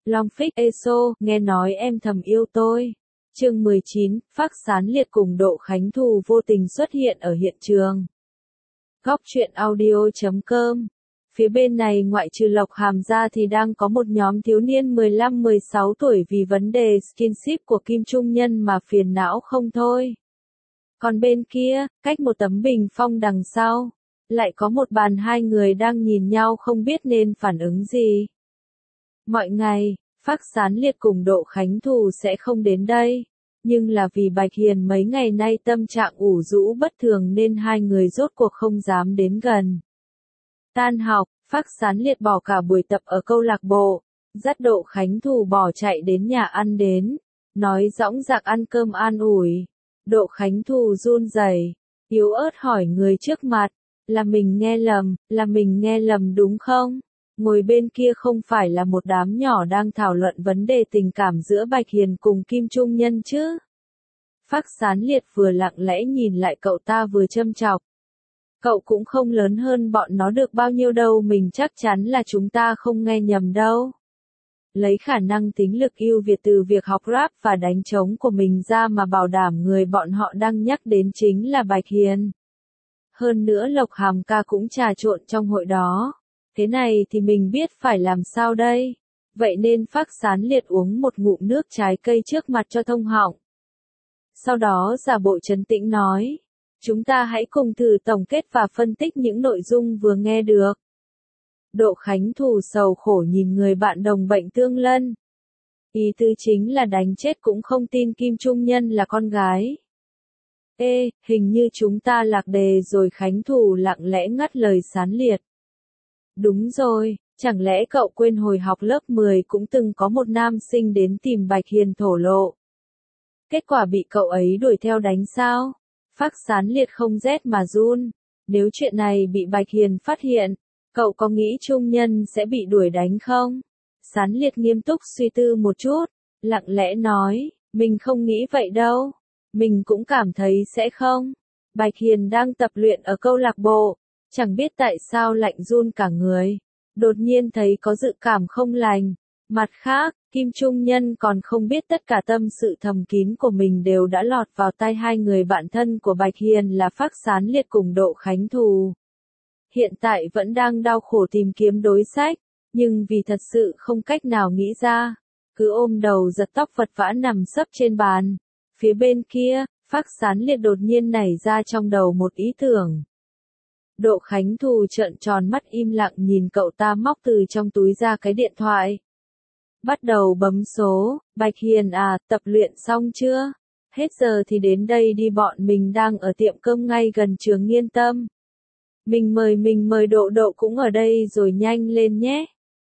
Long Phích ESO, nghe nói em thầm yêu tôi. Chương 19, Phác Sán Liệt cùng Độ Khánh Thù vô tình xuất hiện ở hiện trường. Góc truyện audio.com. Phía bên này ngoại trừ Lộc Hàm ra thì đang có một nhóm thiếu niên 15-16 tuổi vì vấn đề skinship của Kim Trung Nhân mà phiền não không thôi. Còn bên kia, cách một tấm bình phong đằng sau, lại có một bàn hai người đang nhìn nhau không biết nên phản ứng gì. Mọi ngày, Phác Sán Liệt cùng Độ Khánh Thù sẽ không đến đây, nhưng là vì Bạch Hiền mấy ngày nay tâm trạng ủ rũ bất thường nên hai người rốt cuộc không dám đến gần. Tan học, Phác Sán Liệt bỏ cả buổi tập ở câu lạc bộ, dắt Độ Khánh Thù bỏ chạy đến nhà ăn đến, nói dõng dạc ăn cơm an ủi. Độ Khánh Thù run rẩy, yếu ớt hỏi người trước mặt, là mình nghe lầm đúng không? Ngồi bên kia không phải là một đám nhỏ đang thảo luận vấn đề tình cảm giữa Bạch Hiền cùng Kim Trung Nhân chứ? Phác Sán Liệt vừa lặng lẽ nhìn lại cậu ta vừa châm chọc. Cậu cũng không lớn hơn bọn nó được bao nhiêu đâu, mình chắc chắn là chúng ta không nghe nhầm đâu. Lấy khả năng tính lực ưu việt từ việc học rap và đánh trống của mình ra mà bảo đảm người bọn họ đang nhắc đến chính là Bạch Hiền. Hơn nữa Lộc Hàm ca cũng trà trộn trong hội đó. Thế này thì mình biết phải làm sao đây? Vậy nên Phác Sán Liệt uống một ngụm nước trái cây trước mặt cho thông họng. Sau đó giả bộ trấn tĩnh nói, chúng ta hãy cùng thử tổng kết và phân tích những nội dung vừa nghe được. Độ Khánh Thù sầu khổ nhìn người bạn đồng bệnh Tương Lân. Ý tứ chính là đánh chết cũng không tin Kim Trung Nhân là con gái. Ê, hình như chúng ta lạc đề rồi. Khánh Thù lặng lẽ ngắt lời Sán Liệt. Đúng rồi, chẳng lẽ cậu quên hồi học lớp 10 cũng từng có một nam sinh đến tìm Bạch Hiền thổ lộ. Kết quả bị cậu ấy đuổi theo đánh sao? Phác Sán Liệt không rét mà run. Nếu chuyện này bị Bạch Hiền phát hiện, cậu có nghĩ Trung Nhân sẽ bị đuổi đánh không? Sán Liệt nghiêm túc suy tư một chút, lặng lẽ nói, mình không nghĩ vậy đâu. Mình cũng cảm thấy sẽ không. Bạch Hiền đang tập luyện ở câu lạc bộ, chẳng biết tại sao lạnh run cả người. Đột nhiên thấy có dự cảm không lành. Mặt khác, Kim Trung Nhân còn không biết tất cả tâm sự thầm kín của mình đều đã lọt vào tai hai người bạn thân của Bạch Hiền là Phác Sán Liệt cùng Độ Khánh Thù. Hiện tại vẫn đang đau khổ tìm kiếm đối sách, nhưng vì thật sự không cách nào nghĩ ra, cứ ôm đầu giật tóc vật vã nằm sấp trên bàn. Phía bên kia, Phác Sán Liệt đột nhiên nảy ra trong đầu một ý tưởng. Độ Khánh Thù trợn tròn mắt im lặng nhìn cậu ta móc từ trong túi ra cái điện thoại. Bắt đầu bấm số, Bạch Hiền à, tập luyện xong chưa? Hết giờ thì đến đây đi, bọn mình đang ở tiệm cơm ngay gần trường Nghiên Tâm. Mình mời Độ cũng ở đây rồi, nhanh lên nhé.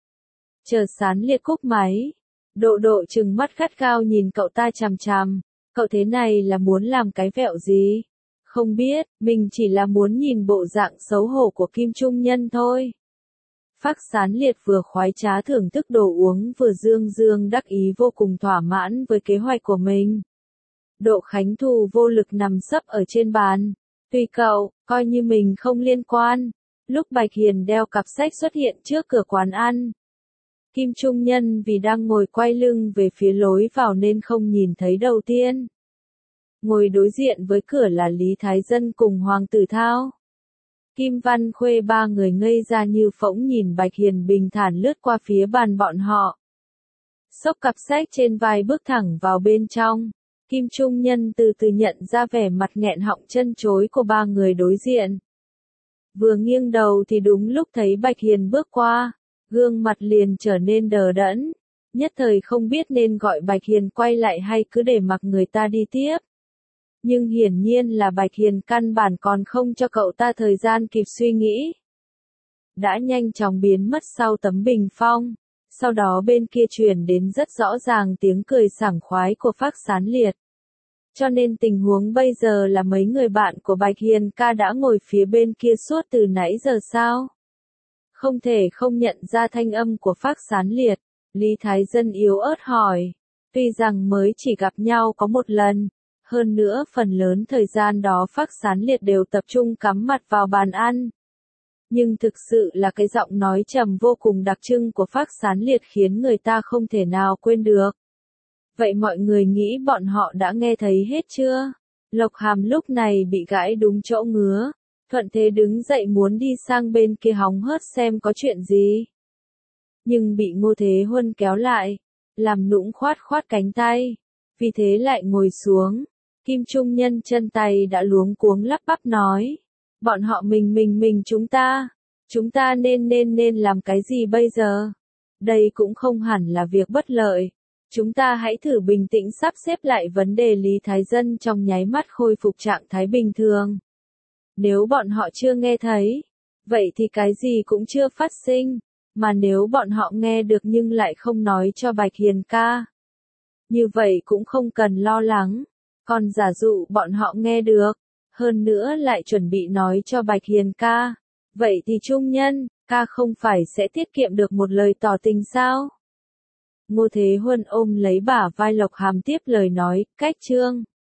Chờ Sán Liệt cúp máy. Độ trừng mắt gắt gao nhìn cậu ta chằm chằm. Cậu thế này là muốn làm cái vẹo gì? Không biết, mình chỉ là muốn nhìn bộ dạng xấu hổ của Kim Trung Nhân thôi. Phác Sán Liệt vừa khoái trá thưởng thức đồ uống vừa dương đắc ý vô cùng thỏa mãn với kế hoạch của mình. Độ Khánh Thù vô lực nằm sấp ở trên bàn. Tùy cậu, coi như mình không liên quan. Lúc Bạch Hiền đeo cặp sách xuất hiện trước cửa quán ăn, Kim Trung Nhân vì đang ngồi quay lưng về phía lối vào nên không nhìn thấy đầu tiên. Ngồi đối diện với cửa là Lý Thái Dân cùng Hoàng Tử Thao. Kim Văn Khuê, ba người ngây ra như phỗng nhìn Bạch Hiền bình thản lướt qua phía bàn bọn họ. Xốc cặp sách trên vai bước thẳng vào bên trong. Kim Trung Nhân từ từ nhận ra vẻ mặt nghẹn họng chân chối của ba người đối diện. Vừa nghiêng đầu thì đúng lúc thấy Bạch Hiền bước qua, gương mặt liền trở nên đờ đẫn. Nhất thời không biết nên gọi Bạch Hiền quay lại hay cứ để mặc người ta đi tiếp. Nhưng hiển nhiên là Bạch Hiền căn bản còn không cho cậu ta thời gian kịp suy nghĩ. Đã nhanh chóng biến mất sau tấm bình phong. Sau đó bên kia truyền đến rất rõ ràng tiếng cười sảng khoái của Phác Sán Liệt. Cho nên tình huống bây giờ là mấy người bạn của Bạch Hiền ca đã ngồi phía bên kia suốt từ nãy giờ sao? Không thể không nhận ra thanh âm của Phác Sán Liệt. Lý Thái Dân yếu ớt hỏi. Tuy rằng mới chỉ gặp nhau có một lần, hơn nữa phần lớn thời gian đó Phác Sán Liệt đều tập trung cắm mặt vào bàn ăn. Nhưng thực sự là cái giọng nói trầm vô cùng đặc trưng của Phác Sán Liệt khiến người ta không thể nào quên được. Vậy mọi người nghĩ bọn họ đã nghe thấy hết chưa? Lộc Hàm lúc này bị gãi đúng chỗ ngứa, thuận thế đứng dậy muốn đi sang bên kia hóng hớt xem có chuyện gì. Nhưng bị Ngô Thế Huân kéo lại, làm nũng khoát khoát cánh tay, vì thế lại ngồi xuống. Kim Trung Nhân chân tay đã luống cuống lắp bắp nói, bọn họ mình chúng ta nên làm cái gì bây giờ? Đây cũng không hẳn là việc bất lợi. Chúng ta hãy thử bình tĩnh sắp xếp lại vấn đề Lý Thái Dân trong nháy mắt khôi phục trạng thái bình thường. Nếu bọn họ chưa nghe thấy, vậy thì cái gì cũng chưa phát sinh, mà nếu bọn họ nghe được nhưng lại không nói cho Bạch Hiền ca, như vậy cũng không cần lo lắng. Còn giả dụ bọn họ nghe được, hơn nữa lại chuẩn bị nói cho Bạch Hiền ca, vậy thì Trung Nhân ca không phải sẽ tiết kiệm được một lời tỏ tình sao? Ngô Thế Huân ôm lấy bả vai Lộc Hàm tiếp lời nói, cách Trương